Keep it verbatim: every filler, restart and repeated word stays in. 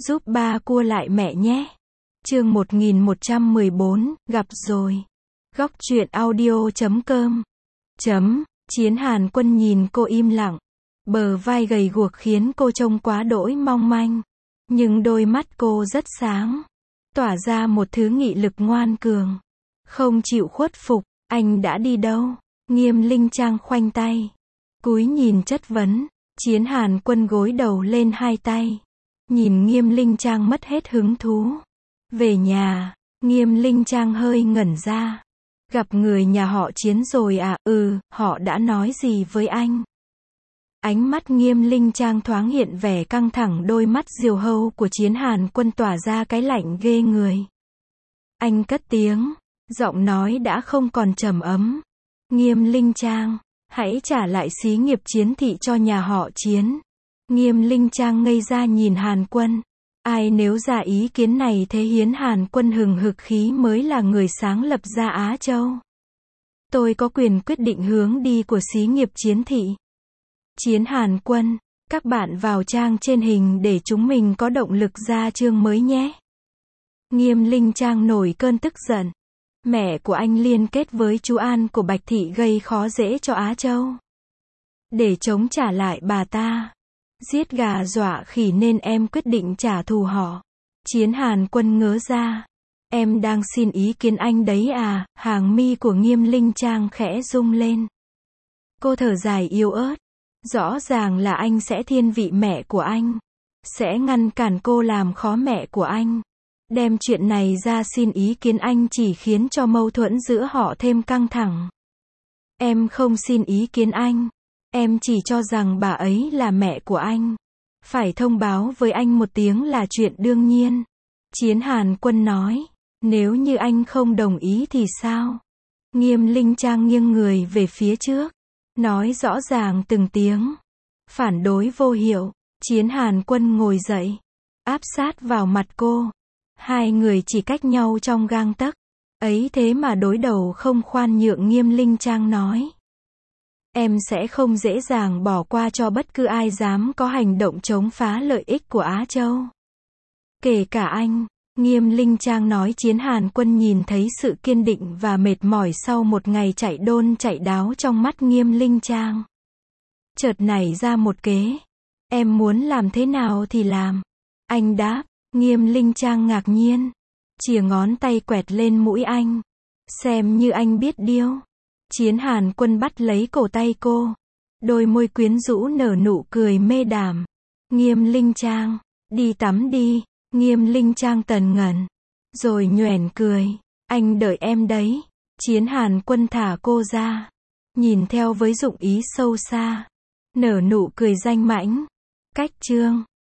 giúp ba cua lại mẹ nhé. Chương một nghìn một trăm mười bốn, gặp rồi. Góc truyện audio chấm com. Chấm, Chiến Hàn Quân nhìn cô im lặng. Bờ vai gầy guộc khiến cô trông quá đỗi mong manh. Nhưng đôi mắt cô rất sáng. Tỏa ra một thứ nghị lực ngoan cường. Không chịu khuất phục. Anh đã đi đâu? Nghiêm Linh Trang khoanh tay. Cúi nhìn chất vấn. Chiến Hàn Quân gối đầu lên hai tay. Nhìn Nghiêm Linh Trang mất hết hứng thú. Về nhà, Nghiêm Linh Trang hơi ngẩn ra. Gặp người nhà họ Chiến rồi à? Ừ, họ đã nói gì với anh? Ánh mắt Nghiêm Linh Trang thoáng hiện vẻ căng thẳng, đôi mắt diều hâu của Chiến Hàn Quân tỏa ra cái lạnh ghê người. Anh cất tiếng, giọng nói đã không còn trầm ấm. Nghiêm Linh Trang, hãy trả lại xí nghiệp Chiến thị cho nhà họ Chiến. Nghiêm Linh Trang ngây ra nhìn Hàn Quân. Ai nếu ra ý kiến này thế Hiến Hàn Quân hừng hực khí mới là người sáng lập ra Á Châu. Tôi có quyền quyết định hướng đi của xí nghiệp Chiến thị. Chiến Hàn Quân, các bạn vào trang trên hình để chúng mình có động lực ra chương mới nhé. Nghiêm Linh Trang nổi cơn tức giận. Mẹ của anh liên kết với chú An của Bạch Thị gây khó dễ cho Á Châu. Để chống trả lại bà ta. Giết gà dọa khỉ nên em quyết định trả thù họ. Chiến Hàn Quân ngớ ra. Em đang xin ý kiến anh đấy à? Hàng mi của Nghiêm Linh Trang khẽ rung lên. Cô thở dài yếu ớt. Rõ ràng là anh sẽ thiên vị mẹ của anh. Sẽ ngăn cản cô làm khó mẹ của anh. Đem chuyện này ra xin ý kiến anh chỉ khiến cho mâu thuẫn giữa họ thêm căng thẳng. Em không xin ý kiến anh. Em chỉ cho rằng bà ấy là mẹ của anh. Phải thông báo với anh một tiếng là chuyện đương nhiên. Chiến Hàn Quân nói. Nếu như anh không đồng ý thì sao? Nghiêm Linh Trang nghiêng người về phía trước. Nói rõ ràng từng tiếng. Phản đối vô hiệu. Chiến Hàn Quân ngồi dậy. Áp sát vào mặt cô. Hai người chỉ cách nhau trong gang tấc. Ấy thế mà đối đầu không khoan nhượng. Nghiêm Linh Trang nói. Em sẽ không dễ dàng bỏ qua cho bất cứ ai dám có hành động chống phá lợi ích của Á Châu. Kể cả anh. Nghiêm Linh Trang nói. Chiến Hàn Quân nhìn thấy sự kiên định và mệt mỏi sau một ngày chạy đôn chạy đáo trong mắt Nghiêm Linh Trang. Chợt nảy ra một kế. Em muốn làm thế nào thì làm. Anh đáp. Nghiêm Linh Trang ngạc nhiên. Chìa ngón tay quẹt lên mũi anh. Xem như anh biết điêu. Chiến Hàn Quân bắt lấy cổ tay cô. Đôi môi quyến rũ nở nụ cười mê đảm. Nghiêm Linh Trang, đi tắm đi. Nghiêm Linh Trang tần ngần. Rồi nhoẻn cười. Anh đợi em đấy. Chiến Hàn Quân thả cô ra. Nhìn theo với dụng ý sâu xa. Nở nụ cười danh mãnh. Cách chương.